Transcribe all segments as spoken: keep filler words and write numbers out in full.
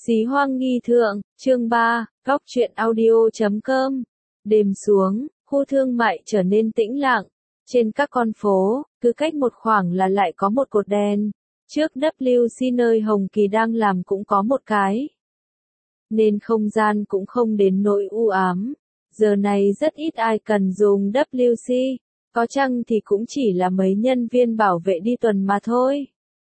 Xí hoang nghi thượng, chương ba, góc truyện audio chấm com. Đêm xuống, khu thương mại trở nên tĩnh lặng. Trên các con phố, cứ cách một khoảng là lại có một cột đèn. Trước W C nơi Hồng Kỳ đang làm cũng có một cái. Nên không gian cũng không đến nỗi u ám. Giờ này rất ít ai cần dùng W C. Có chăng thì cũng chỉ là mấy nhân viên bảo vệ đi tuần mà thôi.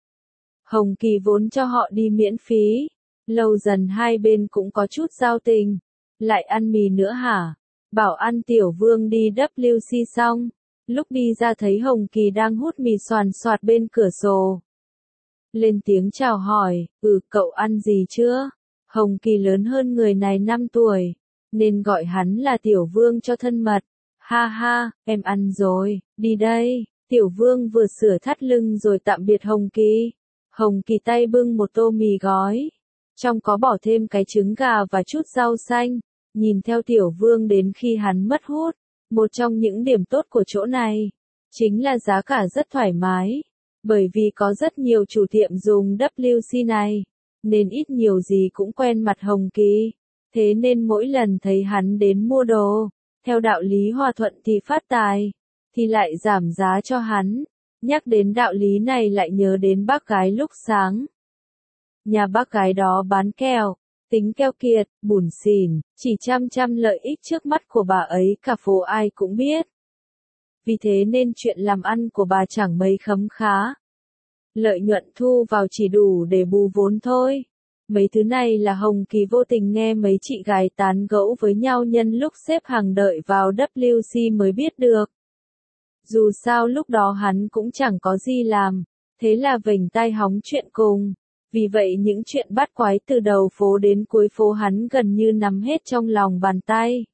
Hồng Kỳ vốn cho họ đi miễn phí. Lâu dần hai bên cũng có chút giao tình. Lại ăn mì nữa hả? Bảo ăn Tiểu Vương đi W C xong. Lúc đi ra thấy Hồng Kỳ đang hút mì xoàn xoạt bên cửa sổ. Lên tiếng chào hỏi, ừ cậu ăn gì chưa? Hồng Kỳ lớn hơn người này năm tuổi. Nên gọi hắn là Tiểu Vương cho thân mật. Ha ha, em ăn rồi, đi đây. Tiểu Vương vừa sửa thắt lưng rồi tạm biệt Hồng Kỳ. Hồng Kỳ tay bưng một tô mì gói. Trong có bỏ thêm cái trứng gà và chút rau xanh. Nhìn theo Tiểu Vương đến khi hắn mất hút. Một trong những điểm tốt của chỗ này, chính là giá cả rất thoải mái. Bởi vì có rất nhiều chủ tiệm dùng W C này, nên ít nhiều gì cũng quen mặt Hồng Kỳ. Thế nên mỗi lần thấy hắn đến mua đồ, theo đạo lý hòa thuận thì phát tài, thì lại giảm giá cho hắn. Nhắc đến đạo lý này lại nhớ đến bác gái lúc sáng. Nhà bác gái đó bán kẹo, tính keo kiệt, bủn xỉn, chỉ chăm chăm lợi ích trước mắt của bà ấy cả phố ai cũng biết. Vì thế nên chuyện làm ăn của bà chẳng mấy khấm khá. Lợi nhuận thu vào chỉ đủ để bù vốn thôi. Mấy thứ này là Hồng Kỳ vô tình nghe mấy chị gái tán gẫu với nhau nhân lúc xếp hàng đợi vào W C mới biết được. Dù sao lúc đó hắn cũng chẳng có gì làm, thế là vểnh tai hóng chuyện cùng. Vì vậy những chuyện bát quái từ đầu phố đến cuối phố hắn gần như nắm hết trong lòng bàn tay.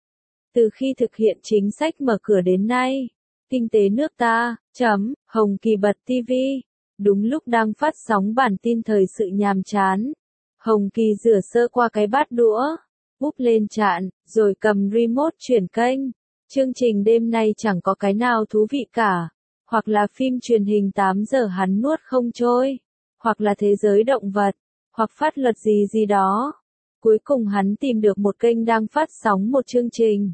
Từ khi thực hiện chính sách mở cửa đến nay, kinh tế nước ta, chấm, Hồng Kỳ bật ti vi. Đúng lúc đang phát sóng bản tin thời sự nhàm chán. Hồng Kỳ rửa sơ qua cái bát đũa, úp lên chạn, rồi cầm remote chuyển kênh. Chương trình đêm nay chẳng có cái nào thú vị cả. Hoặc là phim truyền hình tám giờ hắn nuốt không trôi. Hoặc là thế giới động vật, hoặc pháp luật gì gì đó. Cuối cùng hắn tìm được một kênh đang phát sóng một chương trình.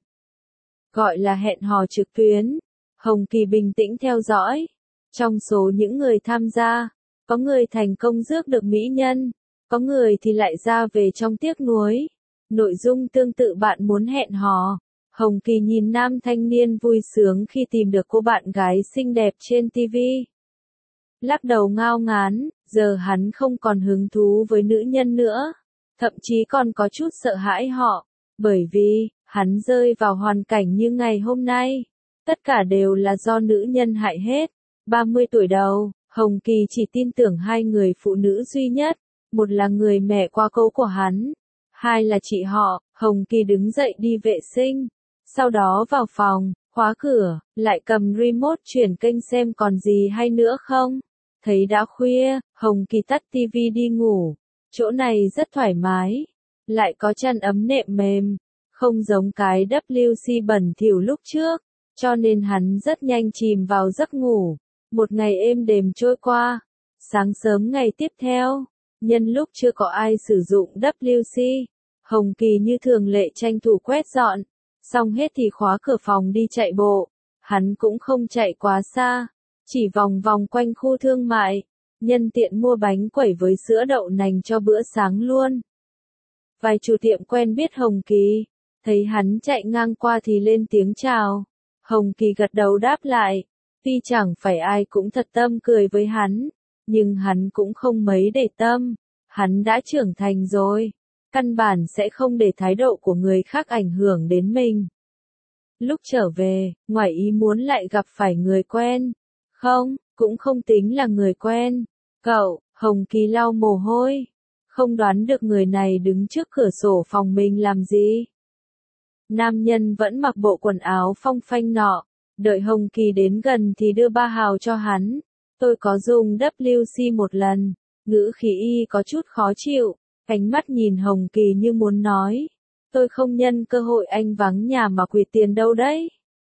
Gọi là hẹn hò trực tuyến. Hồng Kỳ bình tĩnh theo dõi. Trong số những người tham gia, có người thành công rước được mỹ nhân, có người thì lại ra về trong tiếc nuối. Nội dung tương tự bạn muốn hẹn hò. Hồng Kỳ nhìn nam thanh niên vui sướng khi tìm được cô bạn gái xinh đẹp trên ti vi. Lắc đầu ngao ngán, giờ hắn không còn hứng thú với nữ nhân nữa, thậm chí còn có chút sợ hãi họ, bởi vì, hắn rơi vào hoàn cảnh như ngày hôm nay. Tất cả đều là do nữ nhân hại hết. ba mươi tuổi đầu, Hồng Kỳ chỉ tin tưởng hai người phụ nữ duy nhất, một là người mẹ quá cố của hắn, hai là chị họ. Hồng Kỳ đứng dậy đi vệ sinh, sau đó vào phòng, khóa cửa, lại cầm remote chuyển kênh xem còn gì hay nữa không. Thấy đã khuya, Hồng Kỳ tắt ti vi đi ngủ. Chỗ này rất thoải mái, lại có chăn ấm nệm mềm, không giống cái W C bẩn thỉu lúc trước, cho nên hắn rất nhanh chìm vào giấc ngủ. Một ngày êm đềm trôi qua. Sáng sớm ngày tiếp theo, nhân lúc chưa có ai sử dụng W C, Hồng Kỳ như thường lệ tranh thủ quét dọn, xong hết thì khóa cửa phòng đi chạy bộ. Hắn cũng không chạy quá xa, chỉ vòng vòng quanh khu thương mại, nhân tiện mua bánh quẩy với sữa đậu nành cho bữa sáng luôn. Vài chủ tiệm quen biết Hồng Kỳ, thấy hắn chạy ngang qua thì lên tiếng chào. Hồng Kỳ gật đầu đáp lại, tuy chẳng phải ai cũng thật tâm cười với hắn, nhưng hắn cũng không mấy để tâm, hắn đã trưởng thành rồi, căn bản sẽ không để thái độ của người khác ảnh hưởng đến mình. Lúc trở về, ngoài ý muốn lại gặp phải người quen. Không, cũng không tính là người quen. Cậu, Hồng Kỳ lau mồ hôi. Không đoán được người này đứng trước cửa sổ phòng mình làm gì. Nam nhân vẫn mặc bộ quần áo phong phanh nọ. Đợi Hồng Kỳ đến gần thì đưa ba hào cho hắn. Tôi có dùng W C một lần. Ngữ khí y có chút khó chịu. Ánh mắt nhìn Hồng Kỳ như muốn nói. Tôi không nhân cơ hội anh vắng nhà mà quỵt tiền đâu đấy.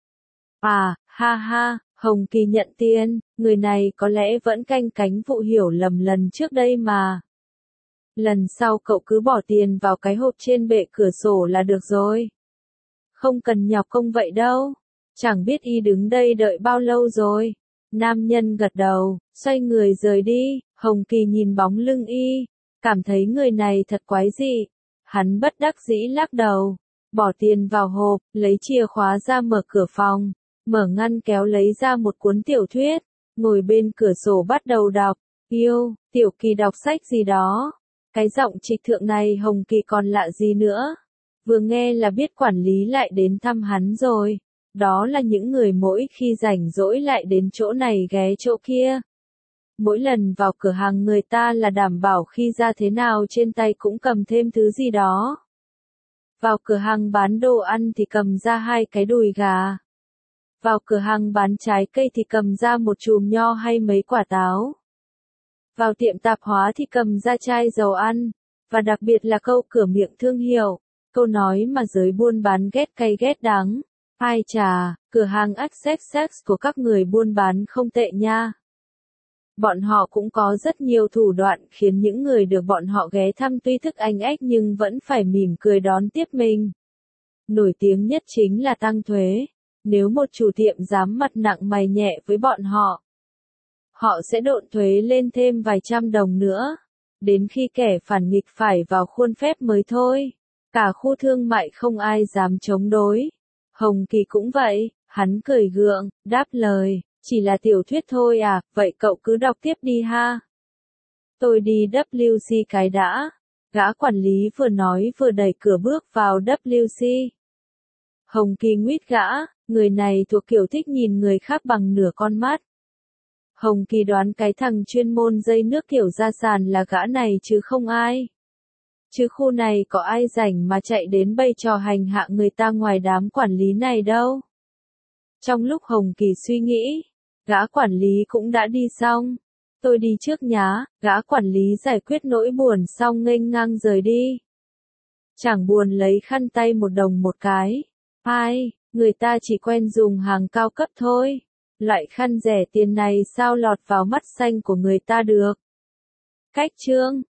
À, ha ha. Hồng Kỳ nhận tiền, người này có lẽ vẫn canh cánh vụ hiểu lầm lần trước đây mà. Lần sau cậu cứ bỏ tiền vào cái hộp trên bệ cửa sổ là được rồi. Không cần nhọc công vậy đâu. Chẳng biết y đứng đây đợi bao lâu rồi. Nam nhân gật đầu, xoay người rời đi. Hồng Kỳ nhìn bóng lưng y, cảm thấy người này thật quái dị. Hắn bất đắc dĩ lắc đầu, bỏ tiền vào hộp, lấy chìa khóa ra mở cửa phòng, mở ngăn kéo lấy ra một cuốn tiểu thuyết, ngồi bên cửa sổ bắt đầu đọc. Yêu, Tiểu Kỳ đọc sách gì đó. Cái giọng trịch thượng này Hồng Kỳ còn lạ gì nữa. Vừa nghe là biết quản lý lại đến thăm hắn rồi. Đó là những người mỗi khi rảnh rỗi lại đến chỗ này ghé chỗ kia. Mỗi lần vào cửa hàng người ta là đảm bảo khi ra thế nào trên tay cũng cầm thêm thứ gì đó. Vào cửa hàng bán đồ ăn thì cầm ra hai cái đùi gà. Vào cửa hàng bán trái cây thì cầm ra một chùm nho hay mấy quả táo. Vào tiệm tạp hóa thì cầm ra chai dầu ăn. Và đặc biệt là câu cửa miệng thương hiệu. Câu nói mà giới buôn bán ghét cay ghét đắng. Ai chà, cửa hàng Access của các người buôn bán không tệ nha. Bọn họ cũng có rất nhiều thủ đoạn khiến những người được bọn họ ghé thăm tuy thức anh ếch nhưng vẫn phải mỉm cười đón tiếp mình. Nổi tiếng nhất chính là tăng thuế. Nếu một chủ tiệm dám mặt nặng mày nhẹ với bọn họ, họ sẽ độn thuế lên thêm vài trăm đồng nữa. Đến khi kẻ phản nghịch phải vào khuôn phép mới thôi. Cả khu thương mại không ai dám chống đối. Hồng Kỳ cũng vậy, hắn cười gượng, đáp lời, chỉ là tiểu thuyết thôi à, vậy cậu cứ đọc tiếp đi ha. Tôi đi vê kép xê cái đã. Gã quản lý vừa nói vừa đẩy cửa bước vào vê kép xê. Hồng Kỳ nguyết gã, người này thuộc kiểu thích nhìn người khác bằng nửa con mắt. Hồng Kỳ đoán cái thằng chuyên môn dây nước kiểu ra sàn là gã này chứ không ai. Chứ khu này có ai rảnh mà chạy đến bày trò hành hạ người ta ngoài đám quản lý này đâu. Trong lúc Hồng Kỳ suy nghĩ, gã quản lý cũng đã đi xong. Tôi đi trước nhá, gã quản lý giải quyết nỗi buồn xong nghênh ngang rời đi. Chẳng buồn lấy khăn tay một đồng một cái. Ai, người ta chỉ quen dùng hàng cao cấp thôi. Loại khăn rẻ tiền này sao lọt vào mắt xanh của người ta được. Cách chương